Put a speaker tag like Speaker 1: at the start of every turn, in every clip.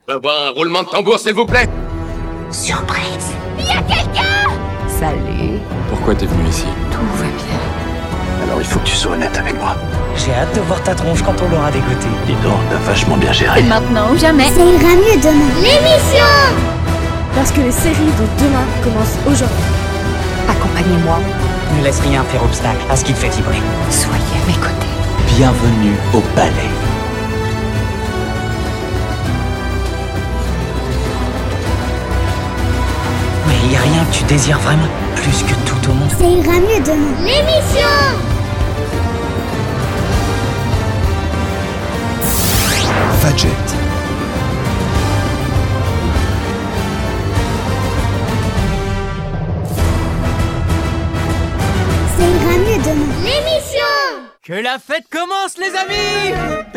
Speaker 1: Je veux voir un roulement de tambour, s'il vous plaît.
Speaker 2: Surprise.
Speaker 3: Il y a quelqu'un!
Speaker 2: Salut.
Speaker 4: Pourquoi t'es venu ici?
Speaker 2: Tout va bien.
Speaker 5: Alors il faut que tu sois honnête avec moi.
Speaker 6: J'ai hâte de voir ta tronche quand on l'aura dégoûté.
Speaker 5: Dis donc, t'as vachement bien géré.
Speaker 3: Maintenant ou jamais.
Speaker 7: Ça ira mieux demain.
Speaker 3: L'émission!
Speaker 7: Parce que les séries de demain commencent aujourd'hui.
Speaker 2: Accompagnez-moi.
Speaker 6: Ne laisse rien faire obstacle à ce qui te fait vibrer.
Speaker 2: Soyez à mes côtés.
Speaker 5: Bienvenue au palais.
Speaker 6: Mais il y a rien que tu désires vraiment plus que tout au monde.
Speaker 7: Ça ira mieux demain.
Speaker 3: L'émission!
Speaker 8: Fadjet.
Speaker 7: Ça ira mieux demain.
Speaker 3: L'émission!
Speaker 6: Que la fête commence, les amis!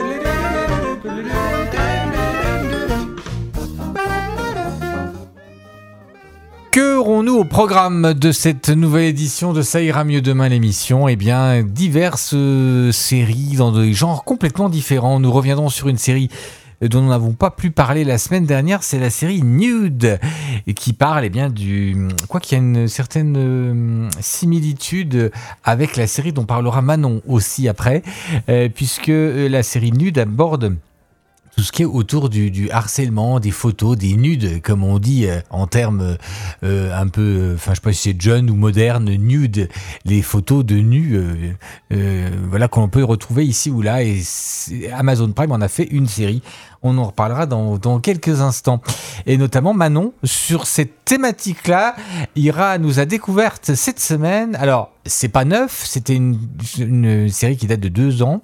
Speaker 9: Que aurons-nous au programme de cette nouvelle édition de Ça ira mieux demain l'émission? Eh bien, diverses séries dans des genres complètement différents. Nous reviendrons sur une série dont nous n'avons pas pu parler la semaine dernière, c'est la série Nude, qui parle quoi qu'il y a une certaine similitude avec la série dont parlera Manon aussi après, puisque la série Nude aborde tout ce qui est autour du harcèlement, des photos, des nudes, comme on dit en termes un peu, je sais pas si c'est jeune ou moderne, nude, les photos de nus, voilà, qu'on peut retrouver ici ou là. Et Amazon Prime en a fait une série. On en reparlera dans quelques instants. Et notamment Manon, sur cette thématique-là, nous a découverte cette semaine. Alors, c'est pas neuf, c'était une série qui date de 2 ans.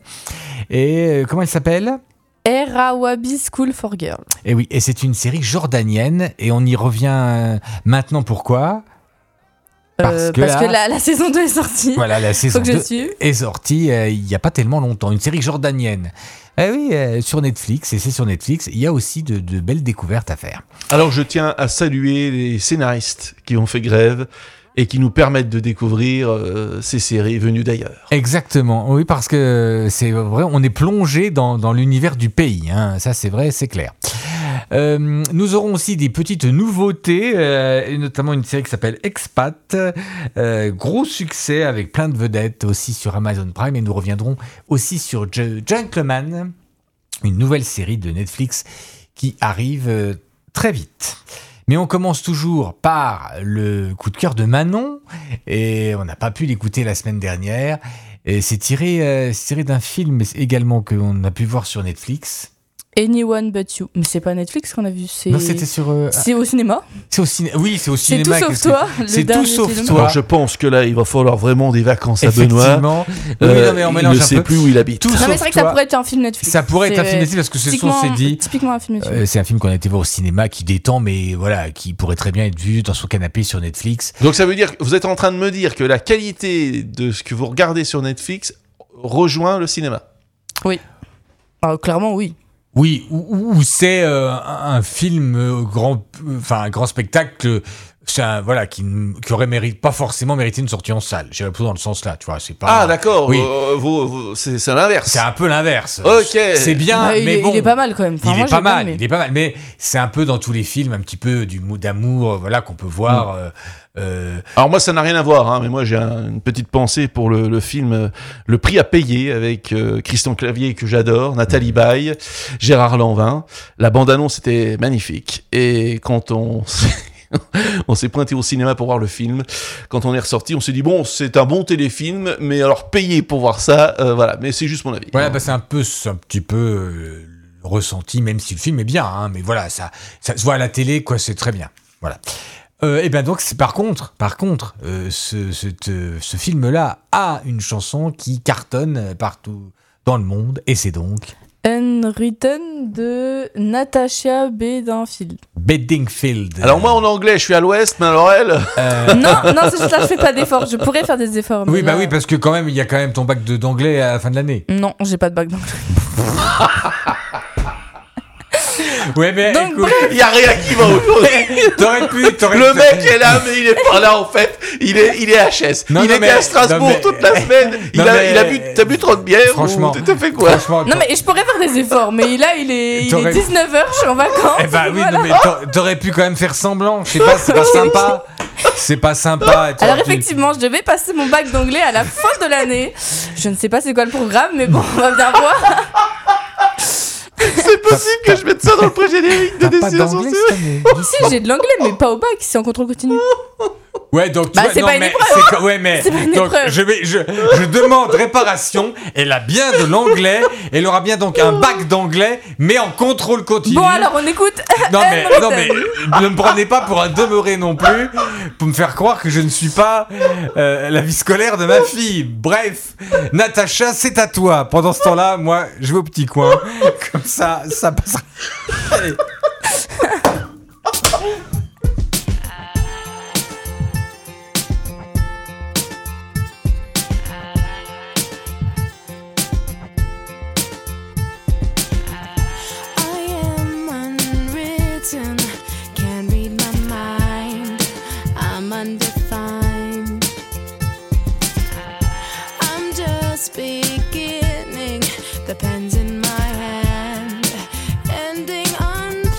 Speaker 9: Et comment elle s'appelle ?
Speaker 10: Erawabi School for Girls.
Speaker 9: Et oui, et c'est une série jordanienne, et on y revient maintenant. Pourquoi ? Parce que
Speaker 10: la saison 2 est sortie.
Speaker 9: Voilà, la saison 2 est sortie il n'y a pas tellement longtemps. Une série jordanienne. Eh oui, sur Netflix, et c'est sur Netflix, il y a aussi de belles découvertes à faire.
Speaker 11: Alors je tiens à saluer les scénaristes qui ont fait grève et qui nous permettent de découvrir ces séries venues d'ailleurs.
Speaker 9: Exactement, oui, parce que c'est vrai, on est plongé dans l'univers du pays, hein. Ça c'est vrai, c'est clair. Nous aurons aussi des petites nouveautés, notamment une série qui s'appelle Expat, gros succès avec plein de vedettes aussi sur Amazon Prime, et nous reviendrons aussi sur Gentleman, une nouvelle série de Netflix qui arrive très vite. Mais on commence toujours par le coup de cœur de Manon, et on n'a pas pu l'écouter la semaine dernière. Et c'est tiré d'un film également qu'on a pu voir sur Netflix.
Speaker 10: Anyone But You. Mais c'est pas Netflix qu'on a vu,
Speaker 9: Non, c'était sur...
Speaker 10: C'est au cinéma.
Speaker 9: Oui, c'est au cinéma.
Speaker 10: C'est tout sauf toi.
Speaker 9: C'est tout sauf toi.
Speaker 11: Alors je pense que là, il va falloir vraiment des vacances à Benoît.
Speaker 9: Effectivement. Oui, non, mais on mélange
Speaker 11: il ne sait plus où il habite.
Speaker 10: Non, mais c'est vrai que ça pourrait être un film Netflix.
Speaker 9: Ça pourrait être un film Netflix, parce que c'est ce qu'on s'est dit.
Speaker 10: Typiquement un film Netflix.
Speaker 9: C'est un film qu'on a été voir au cinéma, qui détend, mais voilà, qui pourrait très bien être vu dans son canapé sur Netflix.
Speaker 11: Donc ça veut dire que vous êtes en train de me dire que la qualité de ce que vous regardez sur Netflix rejoint le cinéma.
Speaker 10: Oui. Clairement, oui.
Speaker 9: Oui, ou c'est un film un grand spectacle, qui aurait pas forcément mérité une sortie en salle. J'irais plutôt dans le sens là, tu vois, c'est pas.
Speaker 11: Ah d'accord.
Speaker 9: Oui.
Speaker 11: C'est l'inverse.
Speaker 9: C'est un peu l'inverse.
Speaker 11: Ok.
Speaker 9: C'est bien, mais bon.
Speaker 10: Il est pas mal quand même.
Speaker 9: Il est pas mal, mais c'est un peu dans tous les films, un petit peu d'amour, voilà, qu'on peut voir.
Speaker 11: Alors moi ça n'a rien à voir, hein, mais moi j'ai une petite pensée pour le film Le Prix à payer avec Christian Clavier que j'adore, Nathalie Baye, Gérard Lanvin. La bande-annonce était magnifique, et quand on s'est pointé au cinéma pour voir le film, quand on est ressorti on s'est dit bon, c'est un bon téléfilm, mais alors payer pour voir ça, voilà, mais c'est juste mon avis.
Speaker 9: Voilà, c'est un petit peu ressenti, même si le film est bien, hein, mais voilà, ça se voit à la télé, quoi, c'est très bien, voilà. Et bien donc, par contre, ce film-là a une chanson qui cartonne partout dans le monde, et c'est donc
Speaker 10: Unwritten de Natasha
Speaker 9: Bedingfield.
Speaker 11: Alors moi en anglais je suis à l'ouest, mais alors elle...
Speaker 10: Non, c'est juste là je fais pas d'efforts, je pourrais faire des efforts.
Speaker 9: Oui, oui, parce que quand même, il y a quand même ton bac d'anglais à la fin de l'année.
Speaker 10: Non, j'ai pas de bac d'anglais.
Speaker 9: Ouais, mais
Speaker 10: Donc,
Speaker 9: écoute,
Speaker 11: Il y a rien qui va aujourd'hui.
Speaker 9: t'aurais pu.
Speaker 11: Le mec est là, mais il est pas là en fait. Il est HS.
Speaker 9: Non,
Speaker 11: il
Speaker 9: non,
Speaker 11: était
Speaker 9: mais-
Speaker 11: à Strasbourg
Speaker 9: non, mais-
Speaker 11: toute la semaine.
Speaker 9: Non, mais-
Speaker 11: T'as bu trop de bière
Speaker 9: Franchement.
Speaker 11: ou t'as fait quoi?
Speaker 9: Franchement,
Speaker 10: Non mais je pourrais faire des efforts, mais là il est
Speaker 9: T'aurais-
Speaker 10: 19h, je suis en vacances.
Speaker 9: Eh ben oui,
Speaker 10: voilà.
Speaker 9: non, mais t'aurais pu quand même faire semblant. Je sais pas, c'est pas sympa. C'est pas sympa.
Speaker 10: Alors
Speaker 9: Tu-
Speaker 10: effectivement, je devais passer mon bac d'anglais à la fin de l'année. Je ne sais pas c'est quoi le programme, mais bon, on va bien voir.
Speaker 11: C'est possible que je mette ça dans le pré-générique de
Speaker 9: T'as pas
Speaker 11: Destination
Speaker 9: d'anglais
Speaker 11: Série.
Speaker 9: cette année.
Speaker 10: Ici j'ai de l'anglais, mais pas au bac, c'est en contrôle continu.
Speaker 9: Ouais, donc tu
Speaker 10: Bah,
Speaker 9: vois,
Speaker 10: c'est
Speaker 9: non,
Speaker 10: pas une
Speaker 9: mais
Speaker 10: épreuve.
Speaker 9: c'est ouais, mais
Speaker 10: C'est pas une
Speaker 9: donc
Speaker 10: épreuve.
Speaker 9: je demande réparation. Elle a bien de l'anglais. Elle aura bien donc un bac d'anglais, mais en contrôle continu.
Speaker 10: Bon alors on écoute.
Speaker 9: Non mais,
Speaker 10: Anne
Speaker 9: non mais
Speaker 10: Rosen.
Speaker 9: ne me prenez pas pour un demeuré non plus pour me faire croire que je ne suis pas la vie scolaire de ma fille. Bref, Natacha, c'est à toi. Pendant ce temps-là, moi, je vais au petit coin. Comme ça passera. Allez.
Speaker 4: I am unwritten, can't read my mind. I'm undefined. I'm just beginning, the pen's in my hand, ending unplanned.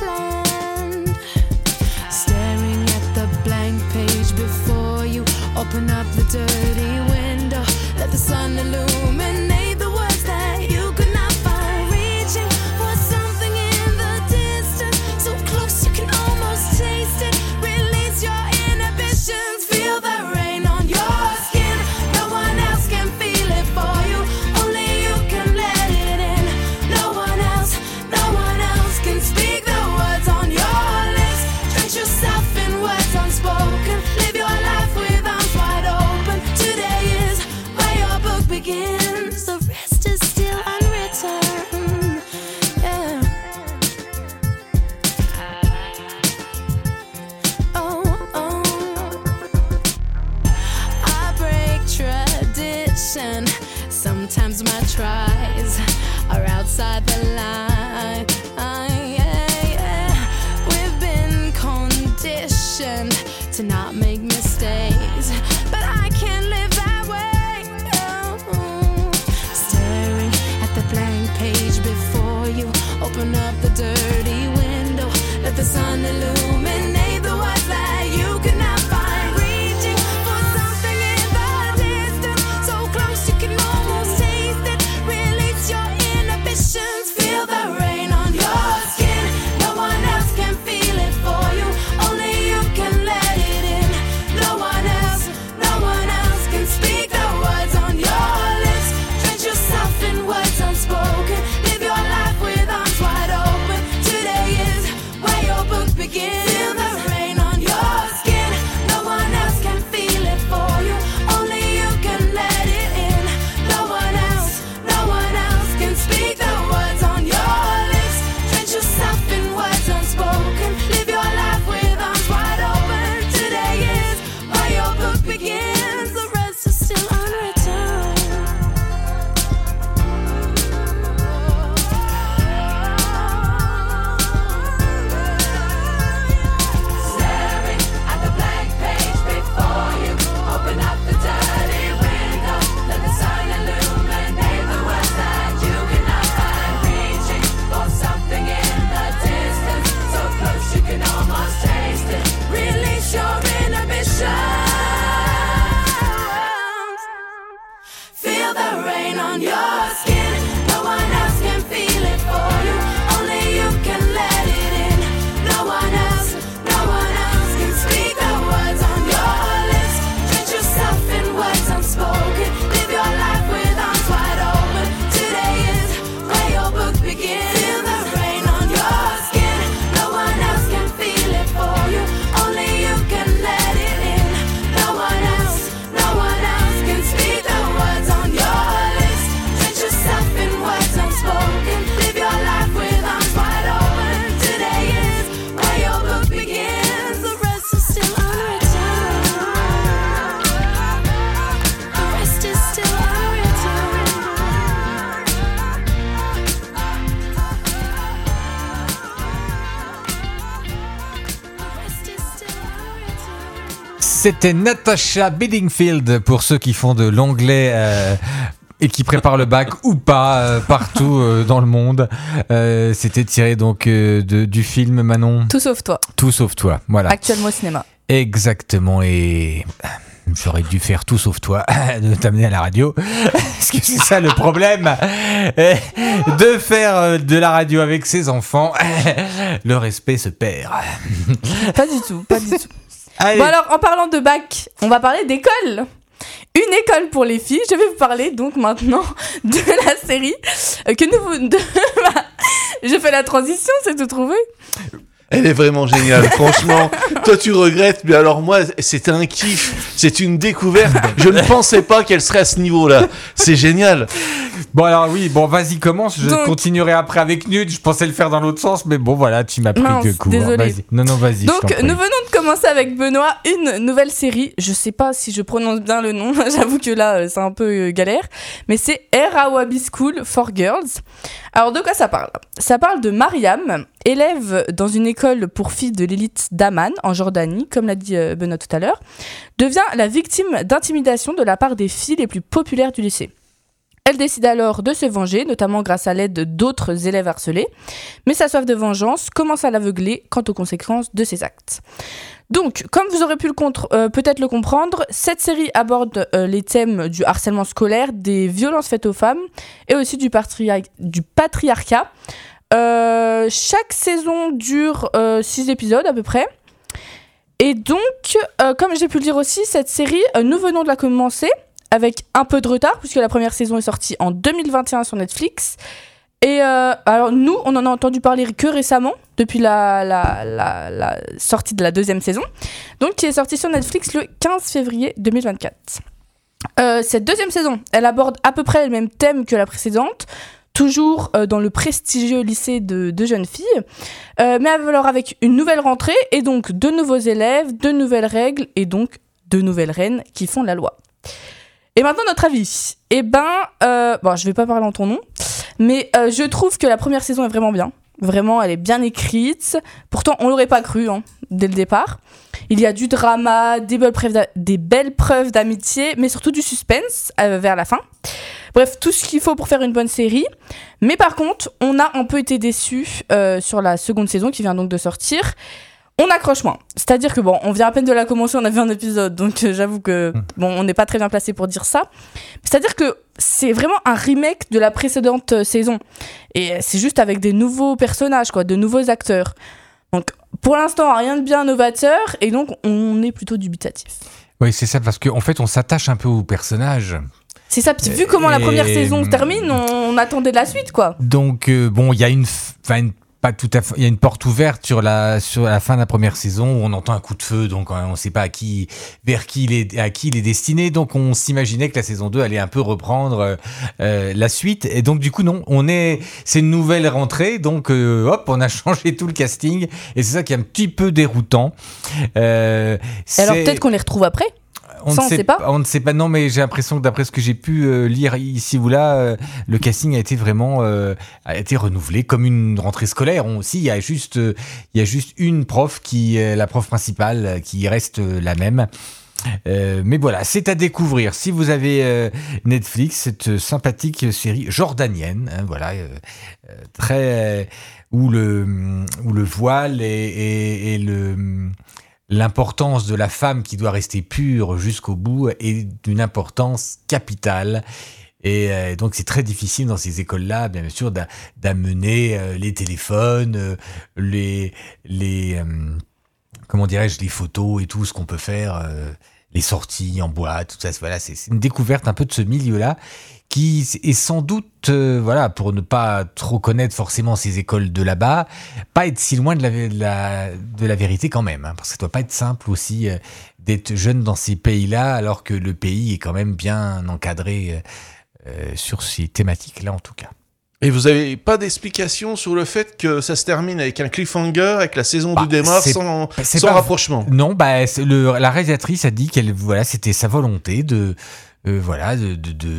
Speaker 9: C'était Natasha Bedingfield pour ceux qui font de l'anglais et qui préparent le bac ou pas partout dans le monde. C'était tiré donc du film Manon.
Speaker 10: Tout sauf toi.
Speaker 9: Tout sauf toi, voilà.
Speaker 10: Actuellement au cinéma.
Speaker 9: Exactement, et j'aurais dû faire tout sauf toi, de t'amener à la radio, parce que c'est ça le problème, de faire de la radio avec ses enfants, le respect se perd.
Speaker 10: Pas du tout, pas du tout.
Speaker 9: Allez.
Speaker 10: Bon alors, en parlant de bac, on va parler d'école. Une école pour les filles. Je vais vous parler donc maintenant de la série que nous... Je fais la transition, c'est tout trouvé.
Speaker 11: Elle est vraiment géniale, franchement. Toi, tu regrettes, mais alors moi, c'est un kiff, c'est une découverte. Je ne pensais pas qu'elle serait à ce niveau-là. C'est génial.
Speaker 9: Bon, alors oui, bon, vas-y, commence. Je
Speaker 10: Donc,
Speaker 9: continuerai après avec Nud. Je pensais le faire dans l'autre sens, mais bon, voilà, tu m'as pris
Speaker 10: mince,
Speaker 9: de court.
Speaker 10: désolée.
Speaker 9: Vas-y. Non, vas-y.
Speaker 10: Donc,
Speaker 9: je t'en prie.
Speaker 10: nous venons de commencer avec Benoît une nouvelle série. Je sais pas si je prononce bien le nom. J'avoue que là, c'est un peu galère. Mais c'est Air Awabi School for Girls. Alors, de quoi ça parle ? Ça parle de Mariam, élève dans une école pour filles de l'élite d'Amman, en Jordanie, comme l'a dit Benoît tout à l'heure, devient la victime d'intimidation de la part des filles les plus populaires du lycée. Elle décide alors de se venger, notamment grâce à l'aide d'autres élèves harcelés, mais sa soif de vengeance commence à l'aveugler quant aux conséquences de ses actes. Donc, comme vous aurez pu peut-être le comprendre, cette série aborde les thèmes du harcèlement scolaire, des violences faites aux femmes et aussi du patriarcat. Chaque saison dure 6 épisodes à peu près. Et donc, comme j'ai pu le dire aussi, cette série, nous venons de la commencer avec un peu de retard, puisque la première saison est sortie en 2021 sur Netflix. Et alors nous, on en a entendu parler que récemment, depuis la sortie de la deuxième saison, donc qui est sortie sur Netflix le 15 février 2024. Cette deuxième saison, elle aborde à peu près le même thème que la précédente, toujours dans le prestigieux lycée de jeunes filles, mais alors avec une nouvelle rentrée, et donc de nouveaux élèves, de nouvelles règles, et donc de nouvelles reines qui font la loi. Et maintenant, notre avis. Bon, je vais pas parler en ton nom, mais je trouve que la première saison est vraiment bien. Vraiment, elle est bien écrite. Pourtant, on l'aurait pas cru, dès le départ. Il y a du drama, des belles preuves d'amitié, mais surtout du suspense vers la fin. Bref, tout ce qu'il faut pour faire une bonne série. Mais par contre, on a un peu été déçus sur la seconde saison qui vient donc de sortir. On accroche moins. C'est-à-dire que bon, on vient à peine de la commencer, on a vu un épisode, donc j'avoue que bon, on n'est pas très bien placé pour dire ça. C'est-à-dire que c'est vraiment un remake de la précédente saison. Et c'est juste avec des nouveaux personnages, quoi, de nouveaux acteurs. Donc pour l'instant, rien de bien novateur, et donc on est plutôt dubitatif.
Speaker 9: Oui, c'est ça, parce qu'en fait, on s'attache un peu aux personnages.
Speaker 10: C'est ça, puis vu comment la première saison se termine, on attendait de la suite, quoi.
Speaker 9: Donc, bon, il y a pas tout à fait, il y a une porte ouverte sur la fin de la première saison où on entend un coup de feu, donc on ne sait pas à qui il est destiné, donc on s'imaginait que la saison 2 allait un peu reprendre la suite, et donc du coup non, c'est une nouvelle rentrée, donc hop, on a changé tout le casting, et c'est ça qui est un petit peu déroutant.
Speaker 10: Alors peut-être qu'on les retrouve après.
Speaker 9: On ne sait pas, non, mais j'ai l'impression que d'après ce que j'ai pu lire ici ou là, le casting a été vraiment renouvelé comme une rentrée scolaire. Il y a juste une prof la prof principale qui reste la même. Mais voilà, c'est à découvrir. Si vous avez Netflix, cette sympathique série jordanienne, voilà, très où le voile et l'importance de la femme qui doit rester pure jusqu'au bout est d'une importance capitale. Et donc c'est très difficile dans ces écoles-là, bien sûr, d'amener les téléphones, comment dirais-je, les photos et tout ce qu'on peut faire, les sorties en boîte, tout ça. Voilà, c'est une découverte un peu de ce milieu-là qui est sans doute, voilà, pour ne pas trop connaître forcément ces écoles de là-bas, pas être si loin de la vérité quand même, parce que ça doit pas être simple aussi d'être jeune dans ces pays-là, alors que le pays est quand même bien encadré sur ces thématiques-là en tout cas.
Speaker 11: Et vous avez pas d'explication sur le fait que ça se termine avec un cliffhanger, avec la saison 2 démarre sans rapprochement? Non,
Speaker 9: la réalisatrice a dit c'était sa volonté de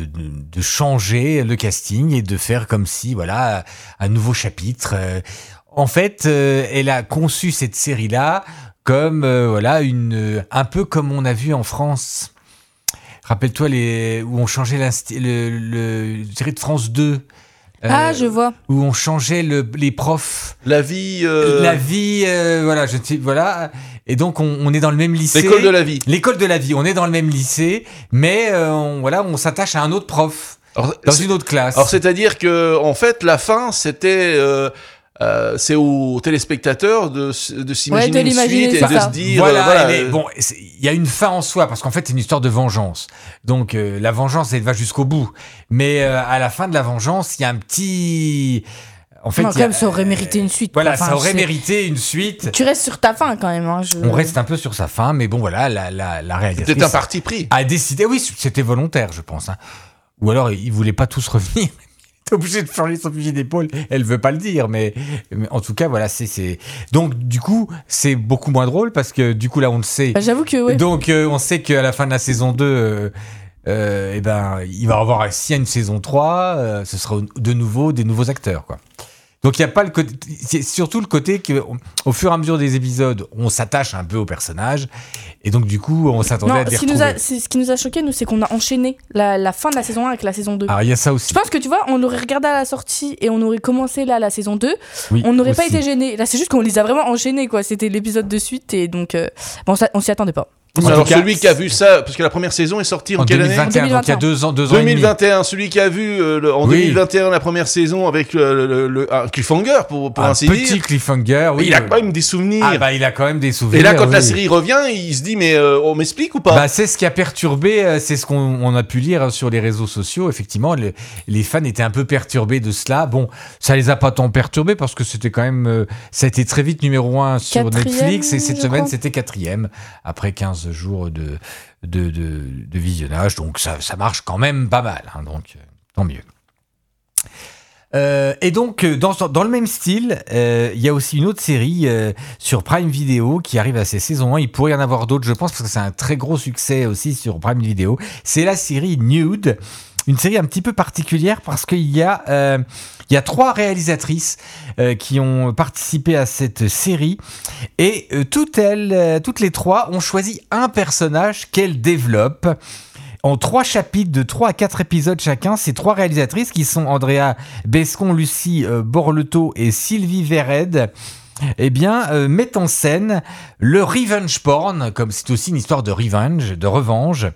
Speaker 9: changer le casting et de faire comme si, un nouveau chapitre. en fait, elle a conçu cette série-là comme un peu comme on a vu en France. Rappelle-toi où on changeait le série de France 2.
Speaker 10: Je vois.
Speaker 9: Où on changeait les profs.
Speaker 11: La vie.
Speaker 9: Voilà. Et donc on est dans le même lycée.
Speaker 11: L'école de la vie.
Speaker 9: L'école de la vie. On est dans le même lycée, mais on s'attache à un autre prof dans une autre classe.
Speaker 11: Alors c'est-à-dire que en fait la fin c'était. C'est aux téléspectateurs de s'imaginer une suite et de se dire
Speaker 9: il y a une fin en soi parce qu'en fait c'est une histoire de vengeance, donc la vengeance elle va jusqu'au bout, mais à la fin de la vengeance il y a un petit
Speaker 10: ça aurait mérité une suite.
Speaker 9: Ça aurait mérité une suite.
Speaker 10: Tu restes sur ta fin quand même.
Speaker 9: On reste un peu sur sa fin, mais bon voilà, la réalisatrice
Speaker 11: c'était un parti pris,
Speaker 9: a décidé, oui c'était volontaire je pense, ou alors ils voulaient pas tous revenir. T'es obligé de changer son fusil d'épaule. Elle veut pas le dire, mais en tout cas, voilà, c'est. Donc, du coup, c'est beaucoup moins drôle parce que, du coup, là, on le sait.
Speaker 10: J'avoue que, oui.
Speaker 9: Donc, on sait qu'à la fin de la saison 2, il va y avoir, s'il y a une saison 3, ce sera de nouveau des nouveaux acteurs, quoi. Donc, il n'y a pas le côté. C'est surtout le côté qu'au fur et à mesure des épisodes, on s'attache un peu aux personnages. Et donc, du coup, on s'attendait à les retrouver.
Speaker 10: Ce qui nous a choqué, nous, c'est qu'on a enchaîné la fin de la saison 1 avec la saison 2.
Speaker 9: Alors, il y a ça aussi.
Speaker 10: Je pense que, tu vois, on l'aurait regardé à la sortie et on aurait commencé là la saison 2.
Speaker 9: Oui,
Speaker 10: on n'aurait pas
Speaker 9: aussi.
Speaker 10: été gênés. Là, c'est juste qu'on les a vraiment enchaînés, quoi. C'était l'épisode de suite et donc, on s'y attendait pas.
Speaker 11: Alors celui qui a vu ça, parce que la première saison est sortie en quelle année ?
Speaker 9: 2021, donc il y a 2 ans et demi.
Speaker 11: 2021, celui qui a vu en 2021 la première saison avec un cliffhanger pour ainsi dire.
Speaker 9: Un petit cliffhanger, oui.
Speaker 11: Il a quand même des souvenirs.
Speaker 9: Il a quand même des souvenirs.
Speaker 11: Et là, quand la série revient, il se dit mais on m'explique ou pas ?
Speaker 9: C'est ce qui a perturbé, c'est ce qu'on a pu lire sur les réseaux sociaux. Effectivement, les fans étaient un peu perturbés de cela. Bon, ça les a pas tant perturbés parce que c'était quand même, ça a été très vite numéro 1 sur Netflix et cette semaine c'était 4e après 15 jours de visionnage, donc ça marche quand même pas mal, donc tant mieux. Et donc dans le même style, il y a aussi une autre série sur Prime Video qui arrive à ses saisons 1. Il pourrait y en avoir d'autres, je pense, parce que c'est un très gros succès aussi sur Prime Video. C'est la série Nude, une série un petit peu particulière parce qu'il y a 3 réalisatrices qui ont participé à cette série et toutes les 3 ont choisi un personnage qu'elles développent en 3 chapitres de 3 à 4 épisodes chacun. Ces 3 réalisatrices qui sont Andrea Bescon, Lucie Borleto et Sylvie Vered mettent en scène le revenge porn, comme c'est aussi une histoire de revanche,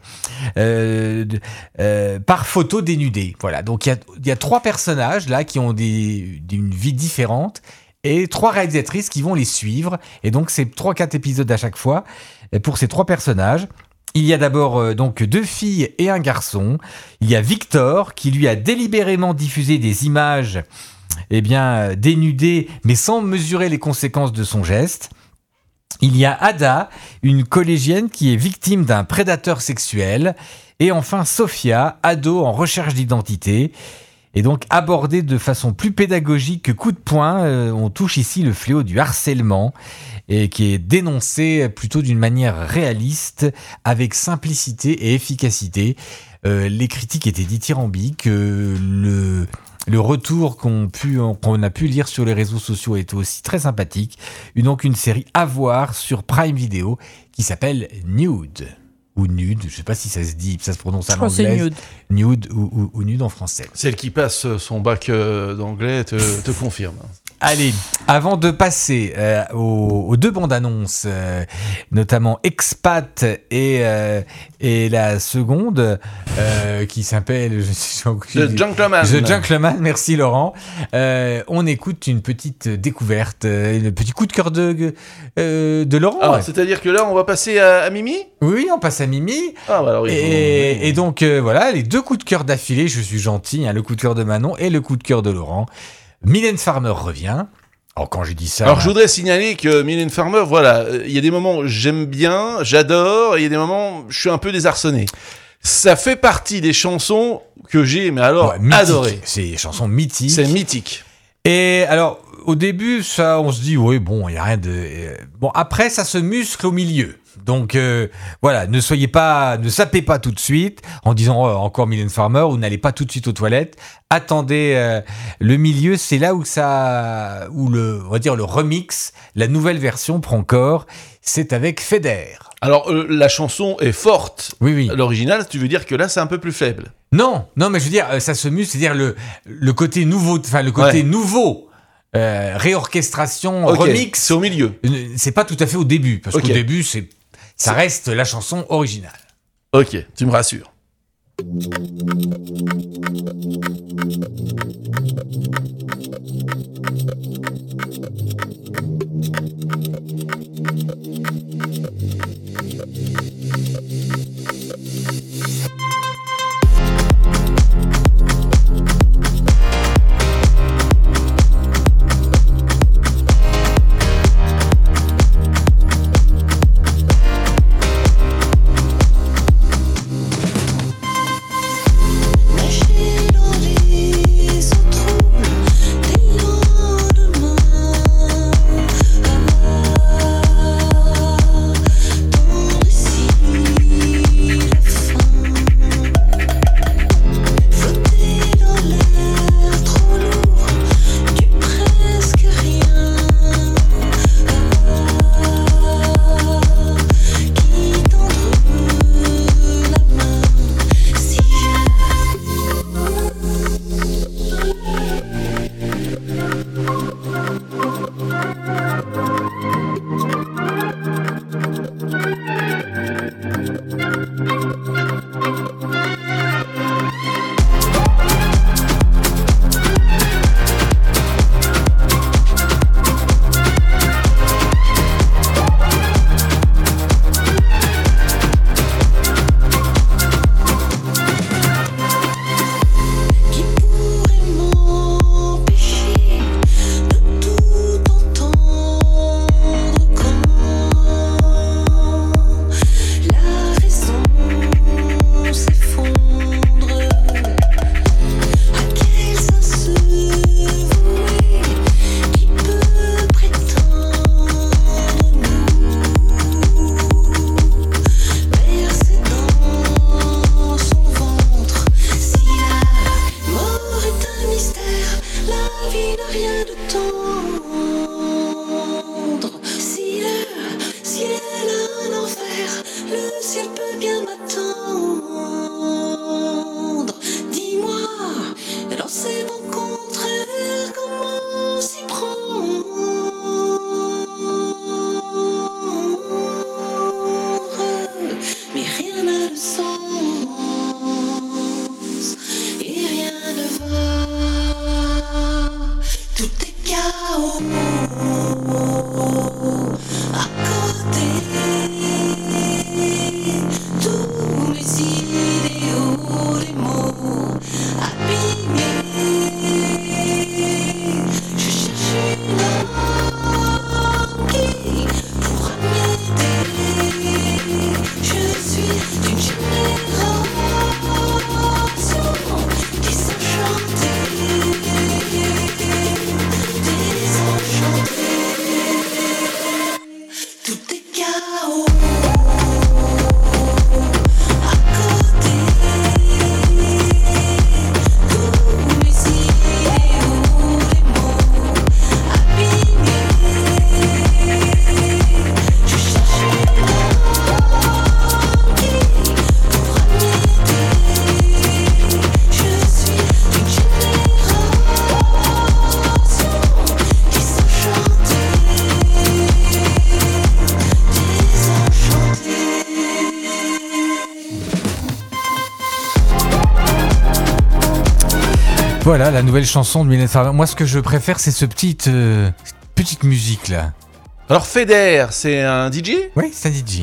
Speaker 9: par photo dénudée. Voilà, donc il y a 3 personnages là qui ont une vie différente et 3 réalisatrices qui vont les suivre. Et donc c'est 3-4 épisodes à chaque fois pour ces 3 personnages. Il y a d'abord donc 2 filles et un garçon. Il y a Victor qui lui a délibérément diffusé des images dénudé, mais sans mesurer les conséquences de son geste. Il y a Ada, une collégienne qui est victime d'un prédateur sexuel. Et enfin Sophia, ado en recherche d'identité. Et donc abordée de façon plus pédagogique que coup de poing, on touche ici le fléau du harcèlement et qui est dénoncé plutôt d'une manière réaliste, avec simplicité et efficacité. Les critiques étaient dithyrambiques, le retour qu'on a pu lire sur les réseaux sociaux était aussi très sympathique. Donc une série à voir sur Prime Video qui s'appelle Nude. Ou Nude, je ne sais pas si ça se prononce à l'anglaise. Nude ou Nude en français.
Speaker 11: Celle qui passe son bac d'anglais te confirme.
Speaker 9: Allez, avant de passer aux 2 bandes annonces, notamment Expat et la seconde qui s'appelle
Speaker 11: The Gentleman.
Speaker 9: The Gentleman, merci Laurent. On écoute une petite découverte, un petit coup de cœur de Laurent.
Speaker 11: Ah, c'est-à-dire que là, on va passer à Mimi ?
Speaker 9: Oui, on passe à Mimi.
Speaker 11: Ah, bah alors,
Speaker 9: et donc voilà, les 2 coups de cœur d'affilée, je suis gentil, le coup de cœur de Manon et le coup de cœur de Laurent. Mylène Farmer revient. Alors quand j'ai dit ça...
Speaker 11: Alors je voudrais signaler que Mylène Farmer, voilà, il y a des moments où j'aime bien, j'adore, et il y a des moments où je suis un peu désarçonné. Ça fait partie des chansons que j'ai, mais alors, adorées.
Speaker 9: C'est des chansons mythiques.
Speaker 11: C'est mythique.
Speaker 9: Et alors, Au début, ça, on se dit, oui, bon, il n'y a rien de... Bon, après, ça se muscle au milieu. Donc, voilà, ne sapez pas tout de suite en disant encore Mylène Farmer ou n'allez pas tout de suite aux toilettes. Attendez, le milieu, c'est là où on va dire le remix, la nouvelle version prend corps. C'est avec Feder.
Speaker 11: Alors, la chanson est forte.
Speaker 9: Oui.
Speaker 11: L'original, tu veux dire que là, c'est un peu plus faible.
Speaker 9: Non, mais je veux dire, ça se muscle, c'est-à-dire le côté nouveau, enfin le côté nouveau. Réorchestration, remix.
Speaker 11: C'est au milieu.
Speaker 9: C'est pas tout à fait au début, parce qu'au début, ça reste la chanson originale.
Speaker 11: Ok, tu me rassures.
Speaker 9: Voilà la nouvelle chanson de Mylène Farmer. Moi, ce que je préfère, c'est ce petite musique là.
Speaker 11: Alors Feder, c'est un DJ ?
Speaker 9: Oui, c'est un DJ.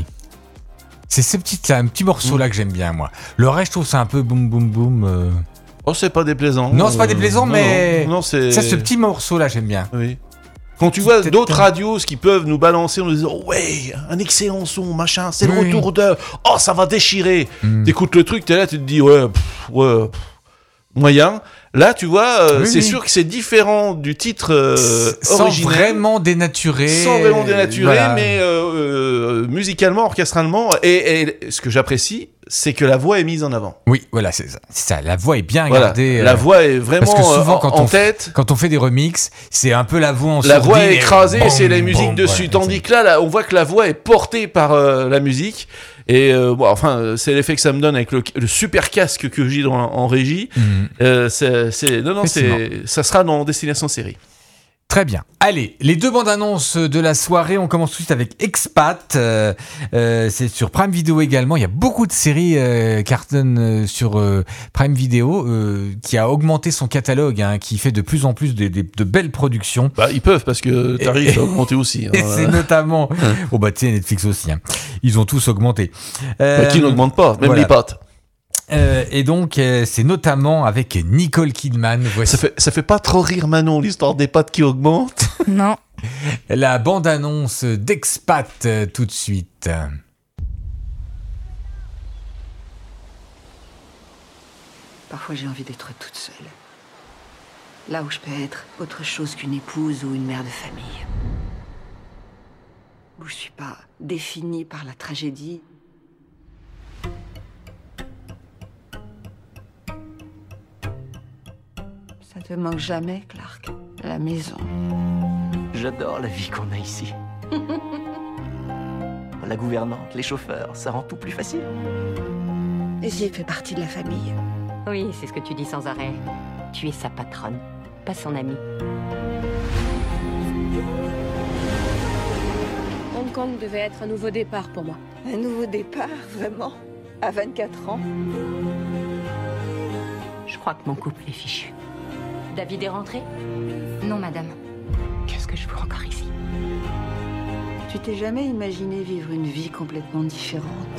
Speaker 9: C'est ce petit morceau là que j'aime bien moi. Le reste, je trouve c'est un peu boum boum boum.
Speaker 11: Oh, c'est pas déplaisant.
Speaker 9: Non, c'est pas déplaisant, mais
Speaker 11: non, c'est
Speaker 9: ça, ce petit morceau là, j'aime bien.
Speaker 11: Oui. Quand tu vois d'autres radios qui peuvent nous balancer en nous disant ouais, un excellent son, machin, c'est le retour de oh, ça va déchirer. T'écoutes le truc, t'es là, tu te dis ouais, moyen. Là, tu vois,
Speaker 9: Oui,
Speaker 11: c'est
Speaker 9: oui.
Speaker 11: sûr que c'est différent du titre
Speaker 9: Sans
Speaker 11: original.
Speaker 9: vraiment dénaturer.
Speaker 11: Sans vraiment dénaturer,
Speaker 9: Voilà.
Speaker 11: mais musicalement, orchestralement. Et ce que j'apprécie, c'est que la voix est mise en avant.
Speaker 9: Oui, voilà, c'est ça. La voix est bien
Speaker 11: Voilà.
Speaker 9: gardée.
Speaker 11: La voix est vraiment
Speaker 9: parce que souvent,
Speaker 11: en tête.
Speaker 9: Quand on fait des remixes, c'est un peu la voix en
Speaker 11: La voix
Speaker 9: sourdine
Speaker 11: est
Speaker 9: et
Speaker 11: écrasée,
Speaker 9: boum,
Speaker 11: c'est la musique
Speaker 9: boum,
Speaker 11: dessus.
Speaker 9: voilà,
Speaker 11: Tandis que là, on voit que la voix est portée par la musique. Et bon, enfin, c'est l'effet que ça me donne avec le super casque que j'ai en régie.
Speaker 9: Mhm.
Speaker 11: Ça sera dans Destination Série.
Speaker 9: Très bien. Allez, les 2 bandes annonces de la soirée. On commence tout de suite avec Expat. C'est sur Prime Video également. Il y a beaucoup de séries cartonnent sur Prime Video qui a augmenté son catalogue, qui fait de plus en plus de belles productions.
Speaker 11: Bah, ils peuvent parce que tarif a augmenté aussi.
Speaker 9: Et c'est notamment... Oh bah tu sais, Netflix aussi. Ils ont tous augmenté.
Speaker 11: Qui n'augmente pas, même
Speaker 9: voilà.
Speaker 11: les pâtes.
Speaker 9: Et donc, c'est notamment avec Nicole Kidman. Voici
Speaker 11: Ça fait pas trop rire Manon, l'histoire des pâtes qui augmentent.
Speaker 10: Non.
Speaker 9: la bande-annonce d'Expat tout de suite.
Speaker 2: Parfois, j'ai envie d'être toute seule. Là où je peux être autre chose qu'une épouse ou une mère de famille. Où je suis pas définie par la tragédie. Ça te manque jamais, Clark? La maison.
Speaker 6: J'adore la vie qu'on a ici. La gouvernante, les chauffeurs, ça rend tout plus facile.
Speaker 2: J'ai fait partie de la famille.
Speaker 12: Oui, c'est ce que tu dis sans arrêt. Tu es sa patronne, pas son amie.
Speaker 7: Hong Kong devait être un nouveau départ pour moi.
Speaker 2: Un nouveau départ, vraiment? À 24 ans?
Speaker 12: Je crois que mon couple est fichu. David est rentré?
Speaker 3: Non, madame.
Speaker 12: Qu'est-ce que je fous encore ici?
Speaker 2: Tu t'es jamais imaginé vivre une vie complètement différente?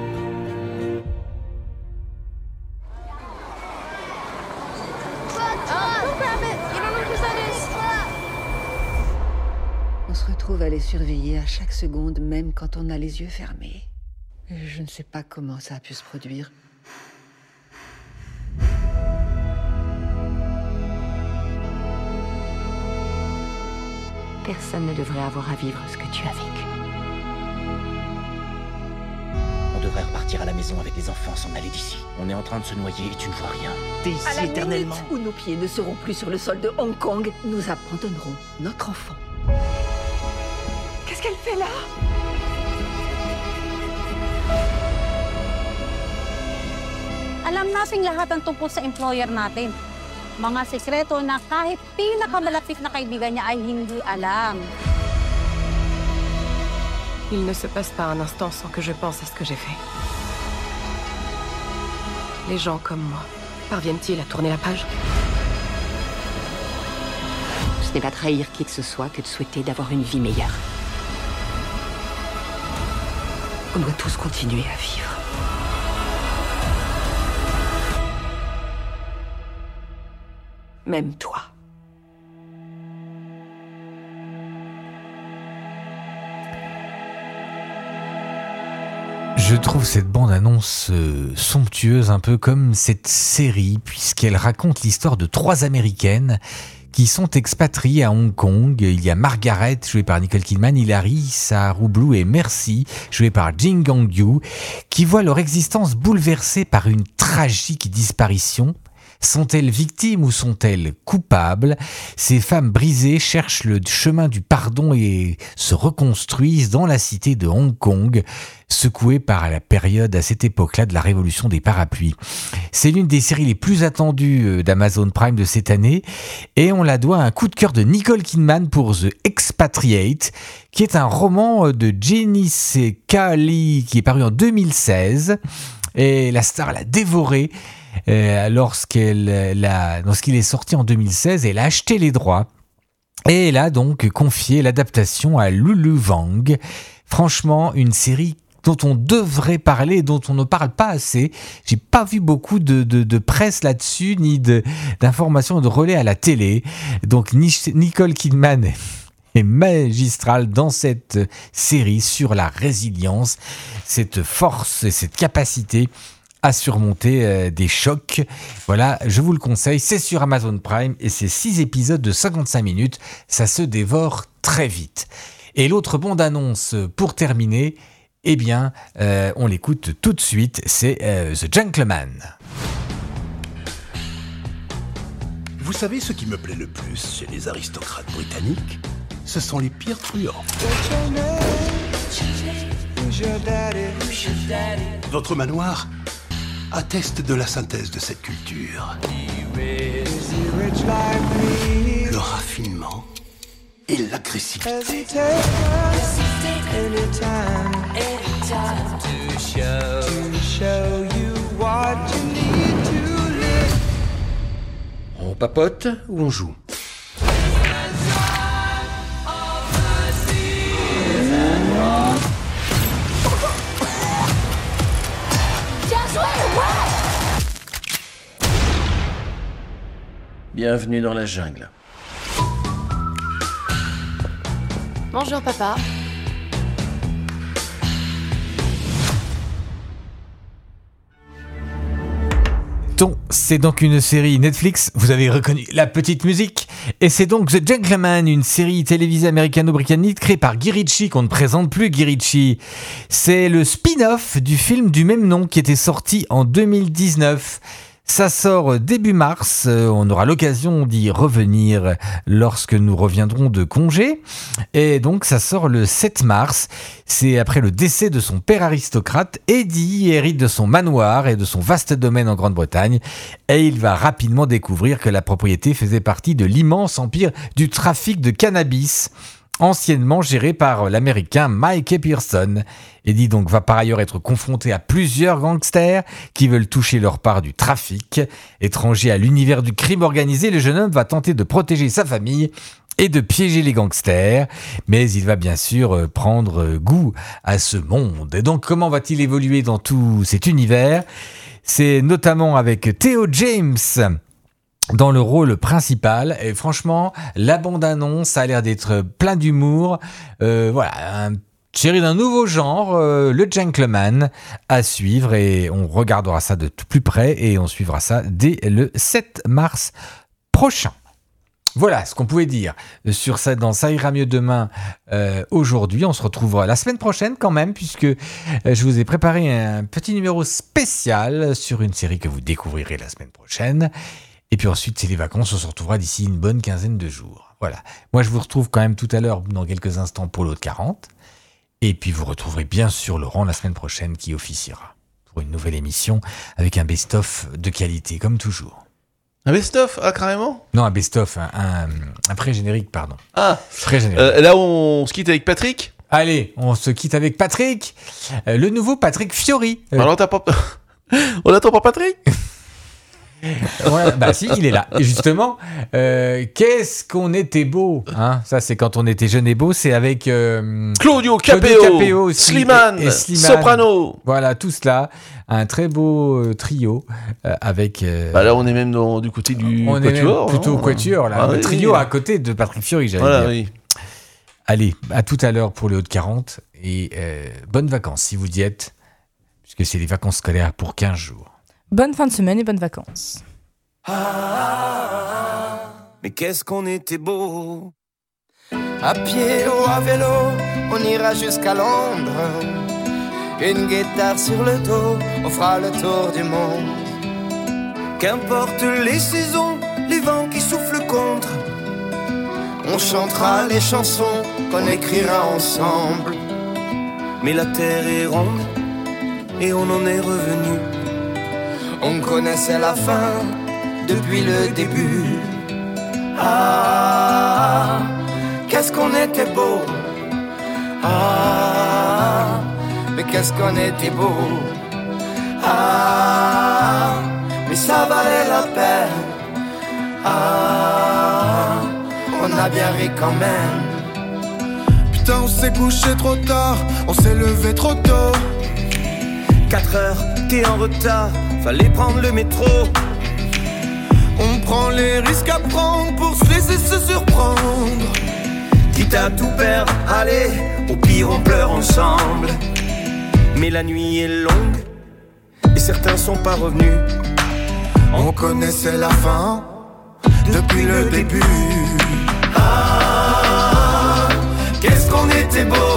Speaker 2: On se retrouve à les surveiller à chaque seconde, même quand on a les yeux fermés. Je ne sais pas comment ça a pu se produire.
Speaker 12: Personne ne devrait avoir à vivre ce que tu as vécu.
Speaker 6: On devrait repartir à la maison avec les enfants, s'en aller d'ici. On est en train de se noyer et tu ne vois rien. T'es ici
Speaker 2: À la
Speaker 6: éternellement.
Speaker 2: minute où nos pieds ne seront plus sur le sol de Hong Kong, nous abandonnerons notre enfant. Qu'est-ce qu'elle fait là?
Speaker 13: Alam nating lahat ang tungkol sa employer natin. Mga sekreto na kahit pinakamalapit na kaibigan niya ay hindi alam.
Speaker 14: Il ne se passe pas un instant sans que je pense à ce que j'ai fait. Les gens comme moi, parviennent-ils à tourner la page?
Speaker 12: Ce n'est pas trahir qui que ce soit que de souhaiter d'avoir une vie meilleure.
Speaker 2: On doit tous continuer à vivre. Même toi.
Speaker 9: Je trouve cette bande-annonce somptueuse, un peu comme cette série, puisqu'elle raconte l'histoire de 3 Américaines qui sont expatriées à Hong Kong. Il y a Margaret, jouée par Nicole Kidman, Hilary, Sarah Roublou et Mercy, jouée par Jin Gong-yu, qui voient leur existence bouleversée par une tragique disparition. Sont-elles victimes ou sont-elles coupables? Ces femmes brisées cherchent le chemin du pardon et se reconstruisent dans la cité de Hong Kong, secouée par la période à cette époque-là de la révolution des parapluies. C'est l'une des séries les plus attendues d'Amazon Prime de cette année et on la doit à un coup de cœur de Nicole Kidman pour The Expatriate, qui est un roman de Jenny Lee qui est paru en 2016 et la star l'a dévoré. Lorsqu'il est sorti en 2016, elle a acheté les droits et elle a donc confié l'adaptation à Lulu Wang. Franchement, une série dont on devrait parler, dont on ne parle pas assez. J'ai pas vu beaucoup de presse là-dessus, ni d'informations de relais à la télé. Donc Nicole Kidman est magistrale dans cette série sur la résilience, cette force et cette capacité à surmonter des chocs. Voilà, je vous le conseille, c'est sur Amazon Prime et c'est 6 épisodes de 55 minutes, ça se dévore très vite. Et l'autre bande-annonce pour terminer, eh bien, on l'écoute tout de suite, c'est The Gentleman.
Speaker 8: Vous savez ce qui me plaît le plus chez les aristocrates britanniques ? Ce sont les pires truands. Votre manoir atteste de la synthèse de cette culture. Le raffinement et l'agressivité.
Speaker 15: On papote ou on joue ? Bienvenue dans la jungle.
Speaker 14: Bonjour papa.
Speaker 9: C'est donc une série Netflix, vous avez reconnu la petite musique, et c'est donc The Gentleman, une série télévisée américano-britannique créée par Guy Ritchie, qu'on ne présente plus Guy Ritchie. C'est le spin-off du film du même nom qui était sorti en 2019. Ça sort début mars, on aura l'occasion d'y revenir lorsque nous reviendrons de congé. Et donc ça sort le 7 mars, c'est après le décès de son père aristocrate. Eddie hérite de son manoir et de son vaste domaine en Grande-Bretagne. Et il va rapidement découvrir que la propriété faisait partie de l'immense empire du trafic de cannabis, anciennement géré par l'américain Mike Pearson. Eddie donc va par ailleurs être confronté à plusieurs gangsters qui veulent toucher leur part du trafic. Étranger à l'univers du crime organisé, le jeune homme va tenter de protéger sa famille et de piéger les gangsters, mais il va bien sûr prendre goût à ce monde. Et donc comment va-t-il évoluer dans tout cet univers ? C'est notamment avec Theo James dans le rôle principal, et franchement, la bande-annonce a l'air d'être plein d'humour. Voilà, une série d'un nouveau genre, le Gentleman, à suivre, et on regardera ça de tout plus près, et on suivra ça dès le 7 mars prochain. Voilà ce qu'on pouvait dire sur ça dans Ça ira mieux demain aujourd'hui. On se retrouvera la semaine prochaine quand même, puisque je vous ai préparé un petit numéro spécial sur une série que vous découvrirez la semaine prochaine. Et puis ensuite, c'est les vacances, on se retrouvera d'ici une bonne quinzaine de jours. Voilà. Moi, je vous retrouve quand même tout à l'heure, dans quelques instants, pour l'autre 40. Et puis, vous retrouverez bien sûr Laurent la semaine prochaine qui officiera pour une nouvelle émission avec un best-of de qualité, comme toujours.
Speaker 11: Un best-of ? Ah, carrément ?
Speaker 9: Non, un best-of, un pré-générique, pardon.
Speaker 11: Ah,
Speaker 9: pré-générique.
Speaker 11: Là, on se quitte avec Patrick ?
Speaker 9: Allez, on se quitte avec Patrick. Le nouveau Patrick Fiori.
Speaker 11: Alors, on attend pas Patrick ?
Speaker 9: Ouais, bah si, il est là. Et justement, qu'est-ce qu'on était beau, hein ? Ça, c'est quand on était jeune et beau. C'est avec
Speaker 11: Claudio Capéo, Slimane, Soprano.
Speaker 9: Voilà, tout cela, un très beau trio avec.
Speaker 11: Bah là, on est même du côté du
Speaker 9: on
Speaker 11: quatuor.
Speaker 9: On est même plutôt quatuor là. Le trio à côté de Patrick Fiori, j'allais dire.
Speaker 11: Oui.
Speaker 9: Allez, à tout à l'heure pour les Hauts de 40 et bonnes vacances si vous y êtes, puisque c'est les vacances scolaires pour 15 jours.
Speaker 10: Bonne fin de semaine et bonnes vacances.
Speaker 16: Mais qu'est-ce qu'on était beau. À pied ou à vélo, on ira jusqu'à Londres. Une guitare sur le dos, on fera le tour du monde. Qu'importe les saisons, les vents qui soufflent contre, on chantera les chansons qu'on écrira ensemble. Mais la terre est ronde et on en est revenu. On connaissait la fin depuis le début. Ah, qu'est-ce qu'on était beau. Ah, mais qu'est-ce qu'on était beau. Ah, mais ça valait la peine. Ah, on a bien ri quand même.
Speaker 17: Putain, on s'est couché trop tard, on s'est levé trop tôt.
Speaker 16: 4 heures, t'es en retard, fallait prendre le métro.
Speaker 17: On prend les risques à prendre pour se laisser se surprendre.
Speaker 16: Quitte à tout perdre, allez, au pire on pleure ensemble. Mais la nuit est longue, et certains sont pas revenus. On connaissait la fin depuis le début. Ah, qu'est-ce qu'on était beau.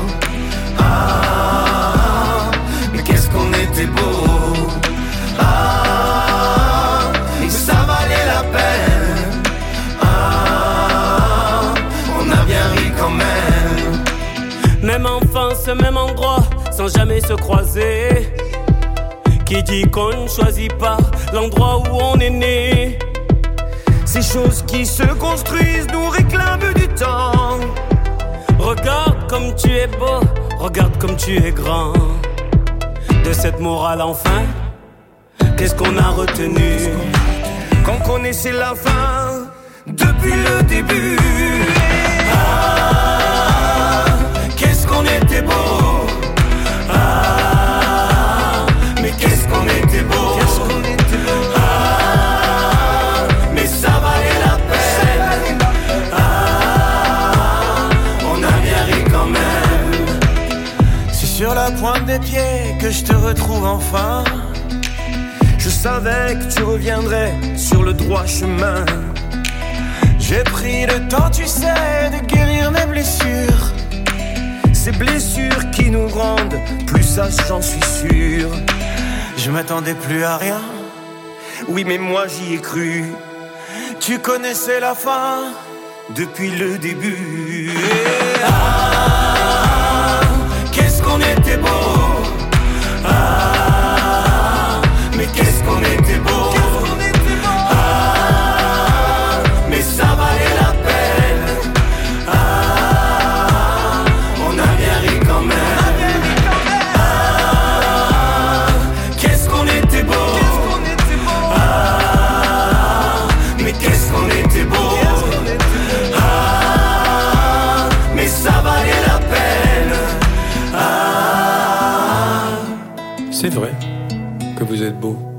Speaker 16: Ah, mais qu'est-ce qu'on était beau. Ah, et ça valait la peine. Ah, on a bien ri quand même.
Speaker 18: Même enfance, même endroit, sans jamais se croiser. Qui dit qu'on ne choisit pas l'endroit où on est né.
Speaker 16: Ces choses qui se construisent nous réclament du temps.
Speaker 18: Regarde comme tu es beau, regarde comme tu es grand. De cette morale enfin, qu'est-ce qu'on a retenu?
Speaker 16: Qu'on connaissait la fin depuis le début.
Speaker 18: Ah, qu'est-ce qu'on était beau. Ah, mais qu'est-ce qu'on était beau. Ah, mais ça valait la peine. Ah, on a bien ri quand même.
Speaker 16: C'est sur la pointe des pieds que je te retrouve enfin. Je savais que tu reviendrais sur le droit chemin. J'ai pris le temps, tu sais, de guérir mes blessures. Ces blessures qui nous rendent plus sages, j'en suis sûr. Je m'attendais plus à rien. Oui, mais moi j'y ai cru. Tu connaissais la fin depuis le début.
Speaker 18: Ah, qu'est-ce qu'on était beau. Ah, mais qu'est-ce qu'on était beau. Ah, mais ça valait la peine. Ah, on a bien ri quand même. Ah, qu'est-ce qu'on était beau. Ah, mais qu'est-ce qu'on était beau. Ah, mais ça valait la peine. Ah.
Speaker 15: C'est vrai que vous êtes beau.